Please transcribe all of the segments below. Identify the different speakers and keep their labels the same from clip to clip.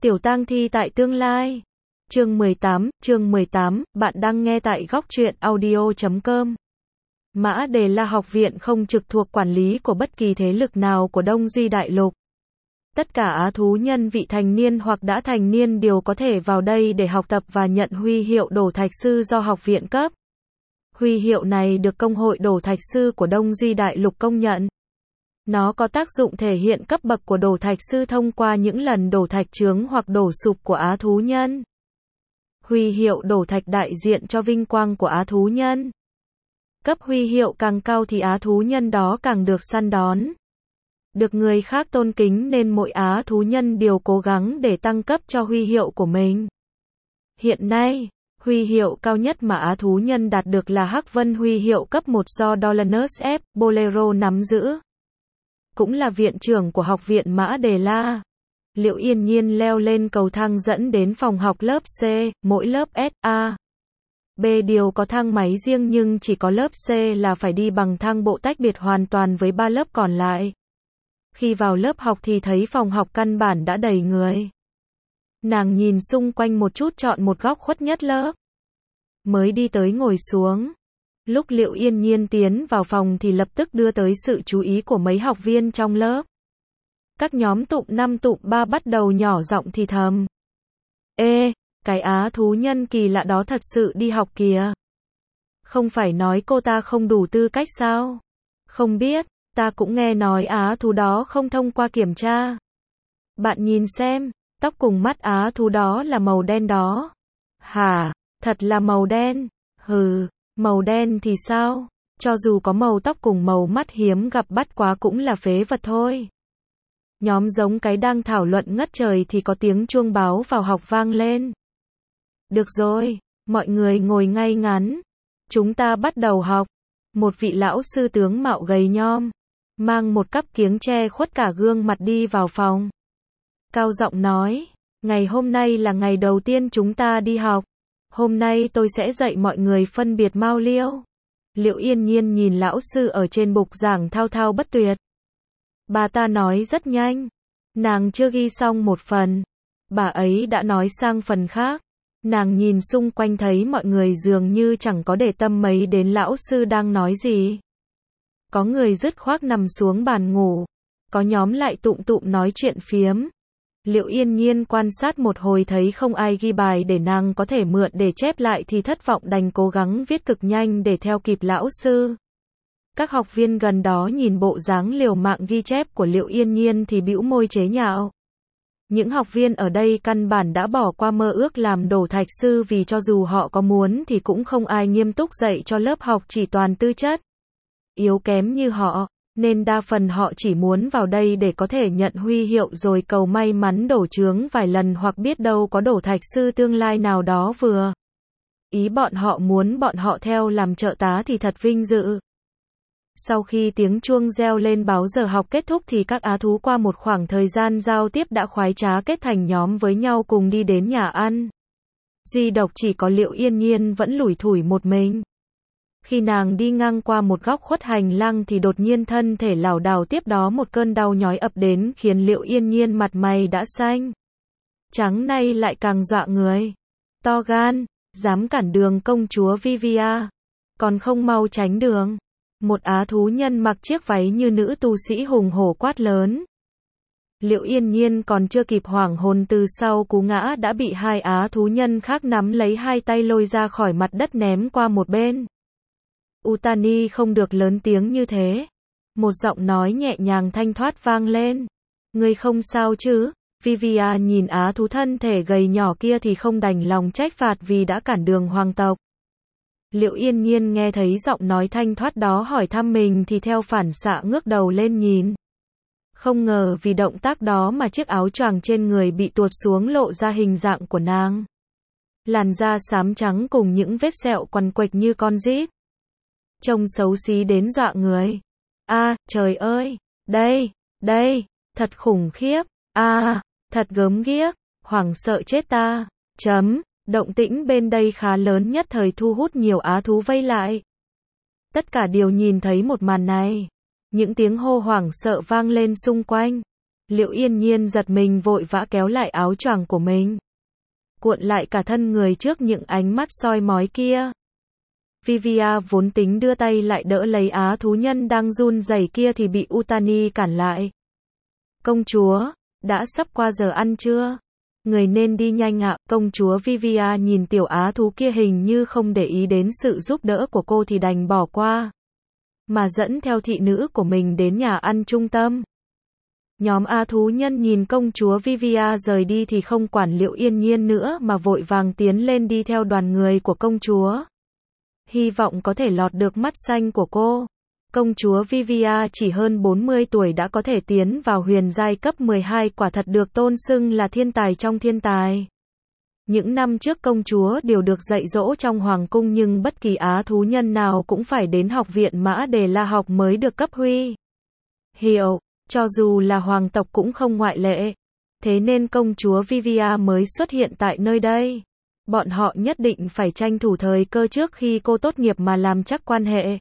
Speaker 1: Tiểu tang thi tại tương lai. Chương 18, bạn đang nghe tại Góc Truyện Audio.com. Mã Đề La học viện không trực thuộc quản lý của bất kỳ thế lực nào của Đông Duy Đại Lục. Tất cả á thú nhân vị thành niên hoặc đã thành niên đều có thể vào đây để học tập và nhận huy hiệu đổ thạch sư do học viện cấp. Huy hiệu này được Công hội đổ thạch sư của Đông Duy Đại Lục công nhận. Nó có tác dụng thể hiện cấp bậc của đổ thạch sư thông qua những lần đổ thạch chướng hoặc đổ sụp của á thú nhân. Huy hiệu đổ thạch đại diện cho vinh quang của á thú nhân. Cấp huy hiệu càng cao thì á thú nhân đó càng được săn đón. Được người khác tôn kính nên mỗi á thú nhân đều cố gắng để tăng cấp cho huy hiệu của mình. Hiện nay, huy hiệu cao nhất mà á thú nhân đạt được là Hắc Vân huy hiệu cấp 1 do Dolanus F. Bolero nắm giữ. Cũng là viện trưởng của học viện Mã Đề La. Liệu Yên Nhiên leo lên cầu thang dẫn đến phòng học lớp C, mỗi lớp S, A, B đều có thang máy riêng nhưng chỉ có lớp C là phải đi bằng thang bộ tách biệt hoàn toàn với 3 lớp còn lại. Khi vào lớp học thì thấy phòng học căn bản đã đầy người. Nàng nhìn xung quanh một chút chọn một góc khuất nhất lớp. Mới đi tới ngồi xuống. Lúc Liệu Yên Nhiên tiến vào phòng thì lập tức đưa tới sự chú ý của mấy học viên trong lớp. Các nhóm tụm 5 tụm 3 bắt đầu nhỏ giọng thì thầm. Ê, cái á thú nhân kỳ lạ đó thật sự đi học kìa. Không phải nói cô ta không đủ tư cách sao? Không biết, ta cũng nghe nói á thú đó không thông qua kiểm tra. Bạn nhìn xem, tóc cùng mắt á thú đó là màu đen đó. Hả, thật là màu đen? Hừ, màu đen thì sao? Cho dù có màu tóc cùng màu mắt hiếm gặp bắt quá cũng là phế vật thôi. Nhóm giống cái đang thảo luận ngất trời thì có tiếng chuông báo vào học vang lên. Được rồi, mọi người ngồi ngay ngắn. Chúng ta bắt đầu học. Một vị lão sư tướng mạo gầy nhom, mang một cặp kiếng che khuất cả gương mặt đi vào phòng. Cao giọng nói, ngày hôm nay là ngày đầu tiên chúng ta đi học. Hôm nay tôi sẽ dạy mọi người phân biệt mao liêu. Liệu Yên Nhiên nhìn lão sư ở trên bục giảng thao thao bất tuyệt. Bà ta nói rất nhanh. Nàng chưa ghi xong một phần. Bà ấy đã nói sang phần khác. Nàng nhìn xung quanh thấy mọi người dường như chẳng có để tâm mấy đến lão sư đang nói gì. Có người dứt khoát nằm xuống bàn ngủ. Có nhóm lại tụm tụm nói chuyện phiếm. Liệu Yên Nhiên quan sát một hồi thấy không ai ghi bài để nàng có thể mượn để chép lại thì thất vọng đành cố gắng viết cực nhanh để theo kịp lão sư. Các học viên gần đó nhìn bộ dáng liều mạng ghi chép của Liệu Yên Nhiên thì bĩu môi chế nhạo. Những học viên ở đây căn bản đã bỏ qua mơ ước làm đổ thạch sư vì cho dù họ có muốn thì cũng không ai nghiêm túc dạy cho lớp học chỉ toàn tư chất yếu kém như họ, nên đa phần họ chỉ muốn vào đây để có thể nhận huy hiệu rồi cầu may mắn đổ chướng vài lần hoặc biết đâu có đổ thạch sư tương lai nào đó vừa ý bọn họ muốn bọn họ theo làm trợ tá thì thật vinh dự. Sau khi tiếng chuông reo lên báo giờ học kết thúc thì các á thú qua một khoảng thời gian giao tiếp đã khoái trá kết thành nhóm với nhau cùng đi đến nhà ăn. Duy độc chỉ có Liệu Yên Nhiên vẫn lủi thủi một mình. Khi nàng đi ngang qua một góc khuất hành lang thì đột nhiên thân thể lảo đảo tiếp đó một cơn đau nhói ập đến khiến Liệu Yên Nhiên mặt mày đã xanh trắng nay lại càng dọa người. To gan, dám cản đường công chúa Vivia, còn không mau tránh đường. Một á thú nhân mặc chiếc váy như nữ tu sĩ hùng hổ quát lớn. Liệu Yên Nhiên còn chưa kịp hoảng hồn từ sau cú ngã đã bị hai á thú nhân khác nắm lấy hai tay lôi ra khỏi mặt đất ném qua một bên. Utani không được lớn tiếng như thế. Một giọng nói nhẹ nhàng thanh thoát vang lên. Ngươi không sao chứ? Vivia nhìn á thú thân thể gầy nhỏ kia thì không đành lòng trách phạt vì đã cản đường hoàng tộc. Liệu Yên Nhiên nghe thấy giọng nói thanh thoát đó hỏi thăm mình thì theo phản xạ ngước đầu lên nhìn. Không ngờ vì động tác đó mà chiếc áo choàng trên người bị tuột xuống lộ ra hình dạng của nàng. Làn da xám trắng cùng những vết sẹo quằn quạch như con rít. Trông xấu xí đến dọa người. Trời ơi, đây, thật khủng khiếp. Thật gớm ghiếc, hoảng sợ chết ta. Động tĩnh bên đây khá lớn nhất thời thu hút nhiều á thú vây lại. Tất cả đều nhìn thấy một màn này. Những tiếng hô hoảng sợ vang lên xung quanh. Liễu Yên Nhiên giật mình vội vã kéo lại áo choàng của mình, cuộn lại cả thân người trước những ánh mắt soi mói kia. Vivia vốn tính đưa tay lại đỡ lấy á thú nhân đang run rẩy kia thì bị Utani cản lại. Công chúa, đã sắp qua giờ ăn trưa. Người nên đi nhanh ạ. Công chúa Vivia nhìn tiểu á thú kia hình như không để ý đến sự giúp đỡ của cô thì đành bỏ qua, mà dẫn theo thị nữ của mình đến nhà ăn trung tâm. Nhóm á thú nhân nhìn công chúa Vivia rời đi thì không quản Liễu Yên Nhiên nữa mà vội vàng tiến lên đi theo đoàn người của công chúa, hy vọng có thể lọt được mắt xanh của cô. Công chúa Vivia chỉ hơn 40 tuổi đã có thể tiến vào huyền giai cấp 12, quả thật được tôn xưng là thiên tài trong thiên tài. Những năm trước công chúa đều được dạy dỗ trong hoàng cung nhưng bất kỳ á thú nhân nào cũng phải đến học viện Mã Đề La học mới được cấp huy hiệu, cho dù là hoàng tộc cũng không ngoại lệ. Thế nên công chúa Vivia mới xuất hiện tại nơi đây. Bọn họ nhất định phải tranh thủ thời cơ trước khi cô tốt nghiệp mà làm chắc quan hệ.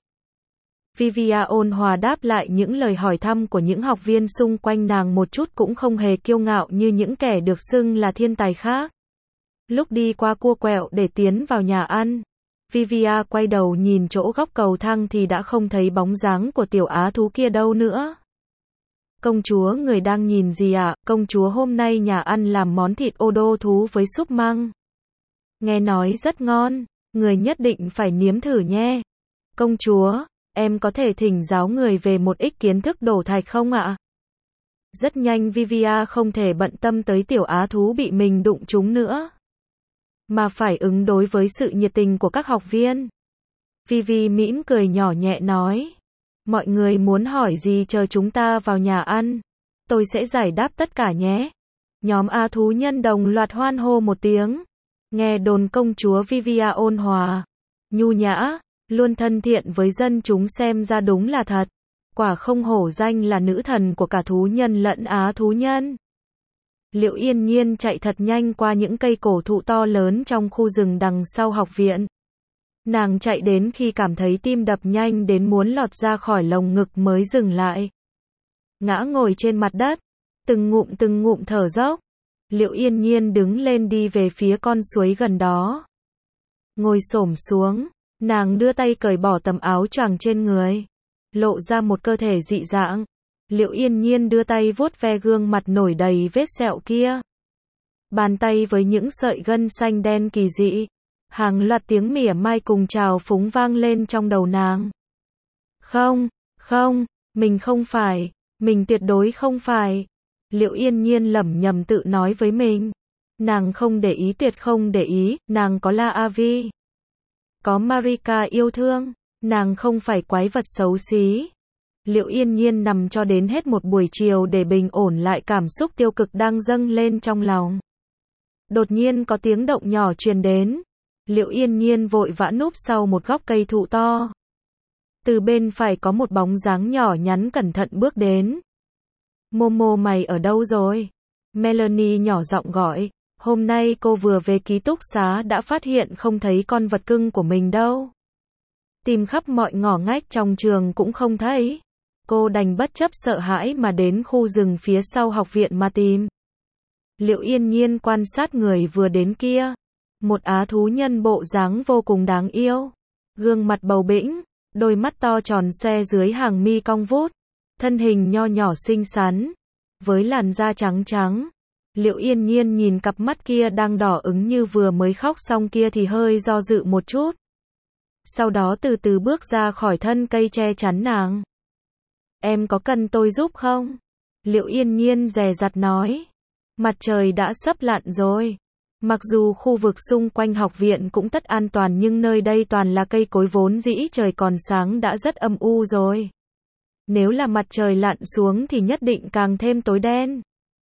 Speaker 1: Vivia ôn hòa đáp lại những lời hỏi thăm của những học viên xung quanh nàng, một chút cũng không hề kiêu ngạo như những kẻ được xưng là thiên tài khác. Lúc đi qua cua quẹo để tiến vào nhà ăn, Vivia quay đầu nhìn chỗ góc cầu thang thì đã không thấy bóng dáng của tiểu á thú kia đâu nữa. Công chúa, người đang nhìn gì ạ? Công chúa, hôm nay nhà ăn làm món thịt ô đô thú với súp măng. Nghe nói rất ngon, người nhất định phải nếm thử nhé. Công chúa, em có thể thỉnh giáo người về một ít kiến thức đổ thạch không ạ? Rất nhanh Vivia không thể bận tâm tới tiểu á thú bị mình đụng trúng nữa, mà phải ứng đối với sự nhiệt tình của các học viên. Vivi mỉm cười nhỏ nhẹ nói, mọi người muốn hỏi gì chờ chúng ta vào nhà ăn, tôi sẽ giải đáp tất cả nhé. Nhóm á thú nhân đồng loạt hoan hô một tiếng. Nghe đồn công chúa Vivia ôn hòa, nhu nhã, luôn thân thiện với dân chúng xem ra đúng là thật. Quả không hổ danh là nữ thần của cả thú nhân lẫn á thú nhân. Liễu Yên Nhiên chạy thật nhanh qua những cây cổ thụ to lớn trong khu rừng đằng sau học viện. Nàng chạy đến khi cảm thấy tim đập nhanh đến muốn lọt ra khỏi lồng ngực mới dừng lại. Ngã ngồi trên mặt đất, từng ngụm thở dốc. Liễu Yên Nhiên đứng lên đi về phía con suối gần đó. Ngồi xổm xuống, nàng đưa tay cởi bỏ tấm áo choàng trên người, lộ ra một cơ thể dị dạng. Liễu Yên Nhiên đưa tay vuốt ve gương mặt nổi đầy vết sẹo kia. Bàn tay với những sợi gân xanh đen kỳ dị. Hàng loạt tiếng mỉa mai cùng trào phúng vang lên trong đầu nàng. Không, mình không phải, mình tuyệt đối không phải. Liễu Yên Nhiên lẩm nhẩm tự nói với mình. Nàng không để ý, tuyệt không để ý, nàng có La Avi, có Marika yêu thương, nàng không phải quái vật xấu xí. Liễu Yên Nhiên nằm cho đến hết một buổi chiều để bình ổn lại cảm xúc tiêu cực đang dâng lên trong lòng. Đột nhiên có tiếng động nhỏ truyền đến. Liễu Yên Nhiên vội vã núp sau một gốc cây thụ to. Từ bên phải có một bóng dáng nhỏ nhắn cẩn thận bước đến. Momo, mày ở đâu rồi? Melanie nhỏ giọng gọi. Hôm nay cô vừa về ký túc xá đã phát hiện không thấy con vật cưng của mình đâu. Tìm khắp mọi ngõ ngách trong trường cũng không thấy. Cô đành bất chấp sợ hãi mà đến khu rừng phía sau học viện mà tìm. Liễu Yên Nhiên quan sát người vừa đến kia. Một á thú nhân bộ dáng vô cùng đáng yêu. Gương mặt bầu bĩnh, đôi mắt to tròn xoe dưới hàng mi cong vút. Thân hình nho nhỏ xinh xắn, với làn da trắng trắng. Liễu Yên Nhiên nhìn cặp mắt kia đang đỏ ửng như vừa mới khóc xong kia thì hơi do dự một chút. Sau đó từ từ bước ra khỏi thân cây che chắn nàng. Em có cần tôi giúp không? Liễu Yên Nhiên dè dặt nói. Mặt trời đã sắp lặn rồi. Mặc dù khu vực xung quanh học viện cũng tất an toàn nhưng nơi đây toàn là cây cối vốn dĩ trời còn sáng đã rất âm u rồi. Nếu là mặt trời lặn xuống thì nhất định càng thêm tối đen.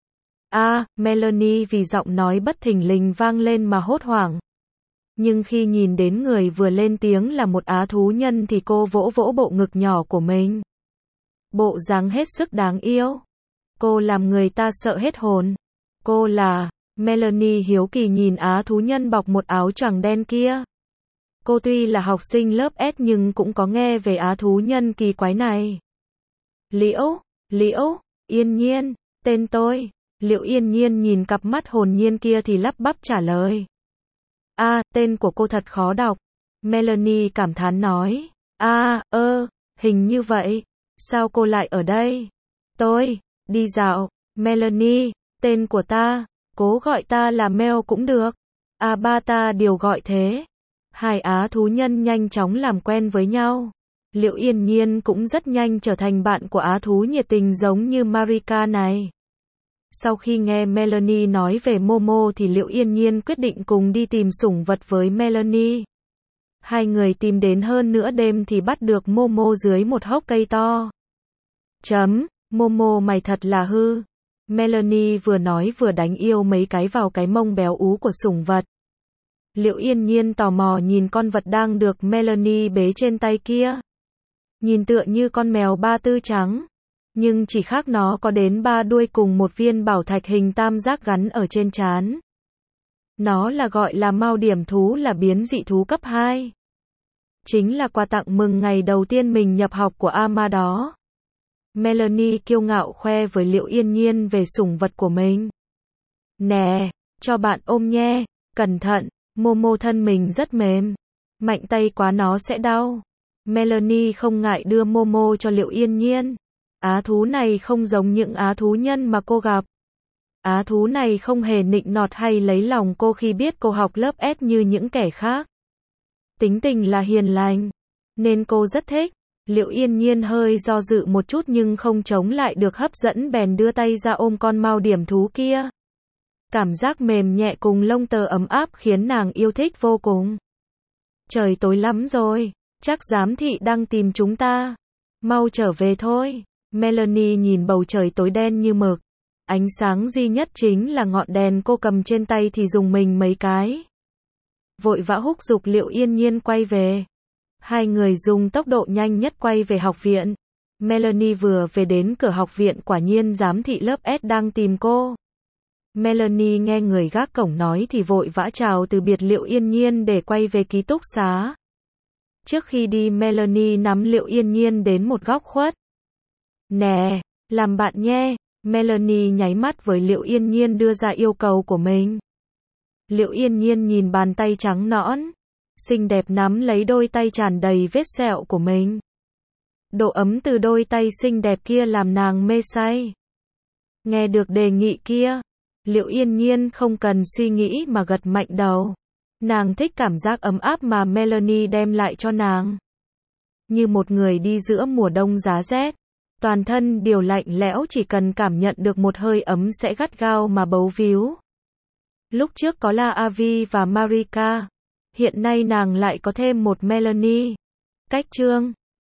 Speaker 1: Melanie vì giọng nói bất thình lình vang lên mà hốt hoảng. Nhưng khi nhìn đến người vừa lên tiếng là một á thú nhân thì cô vỗ vỗ bộ ngực nhỏ của mình. Bộ dáng hết sức đáng yêu. Cô làm người ta sợ hết hồn. Cô là... Melanie hiếu kỳ nhìn á thú nhân bọc một áo choàng đen kia. Cô tuy là học sinh lớp S nhưng cũng có nghe về á thú nhân kỳ quái này. Liễu Yên Nhiên, Tên tôi. Liệu Yên Nhiên nhìn cặp mắt hồn nhiên kia thì lắp bắp trả lời. Tên của cô thật khó đọc. Melanie cảm thán nói. Hình như vậy. Sao cô lại ở đây? Tôi, đi dạo. Melanie, tên của ta. Cố gọi ta là Mel cũng được. Ba ta đều gọi thế. Hai á thú nhân nhanh chóng làm quen với nhau. Liệu Yên Nhiên cũng rất nhanh trở thành bạn của á thú nhiệt tình giống như Marika này. Sau khi nghe Melanie nói về Momo thì Liệu Yên Nhiên quyết định cùng đi tìm sủng vật với Melanie. Hai người tìm đến hơn nửa đêm thì bắt được Momo dưới một hốc cây to. Momo mày thật là hư. Melanie vừa nói vừa đánh yêu mấy cái vào cái mông béo ú của sủng vật. Liệu Yên Nhiên tò mò nhìn con vật đang được Melanie bế trên tay kia. Nhìn tựa như con mèo ba tư trắng. Nhưng chỉ khác nó có đến 3 đuôi cùng một viên bảo thạch hình tam giác gắn ở trên trán. Nó là gọi là mao điểm thú, là biến dị thú cấp 2. Chính là quà tặng mừng ngày đầu tiên mình nhập học của Ama đó. Melanie kiêu ngạo khoe với Liệu Yên Nhiên về sủng vật của mình. Nè, cho bạn ôm nhé, cẩn thận, Momo thân mình rất mềm. Mạnh tay quá nó sẽ đau. Melanie không ngại đưa Momo cho Liệu Yên Nhiên. Á thú này không giống những á thú nhân mà cô gặp. Á thú này không hề nịnh nọt hay lấy lòng cô khi biết cô học lớp S như những kẻ khác. Tính tình là hiền lành, nên cô rất thích. Liệu Yên Nhiên hơi do dự một chút nhưng không chống lại được hấp dẫn bèn đưa tay ra ôm con mao điểm thú kia. Cảm giác mềm nhẹ cùng lông tơ ấm áp khiến nàng yêu thích vô cùng. Trời tối lắm rồi, chắc giám thị đang tìm chúng ta. Mau trở về thôi. Melanie nhìn bầu trời tối đen như mực. Ánh sáng duy nhất chính là ngọn đèn cô cầm trên tay thì rùng mình mấy cái. Vội vã húc giục Liệu Yên Nhiên quay về. Hai người dùng tốc độ nhanh nhất quay về học viện. Melanie vừa về đến cửa học viện quả nhiên giám thị lớp S đang tìm cô. Melanie nghe người gác cổng nói thì vội vã chào từ biệt Liệu Yên Nhiên để quay về ký túc xá. Trước khi đi Melanie nắm Liệu Yên Nhiên đến một góc khuất. Nè, làm bạn nhé. Melanie nháy mắt với Liệu Yên Nhiên đưa ra yêu cầu của mình. Liệu Yên Nhiên nhìn bàn tay trắng nõn, xinh đẹp nắm lấy đôi tay tràn đầy vết sẹo của mình. Độ ấm từ đôi tay xinh đẹp kia làm nàng mê say. Nghe được đề nghị kia, Liệu Yên Nhiên không cần suy nghĩ mà gật mạnh đầu. Nàng thích cảm giác ấm áp mà Melanie đem lại cho nàng. Như một người đi giữa mùa đông giá rét. Toàn thân đều lạnh lẽo, chỉ cần cảm nhận được một hơi ấm sẽ gắt gao mà bấu víu. Lúc trước có La Avi và Marika. Hiện nay nàng lại có thêm một Melanie. Cách chương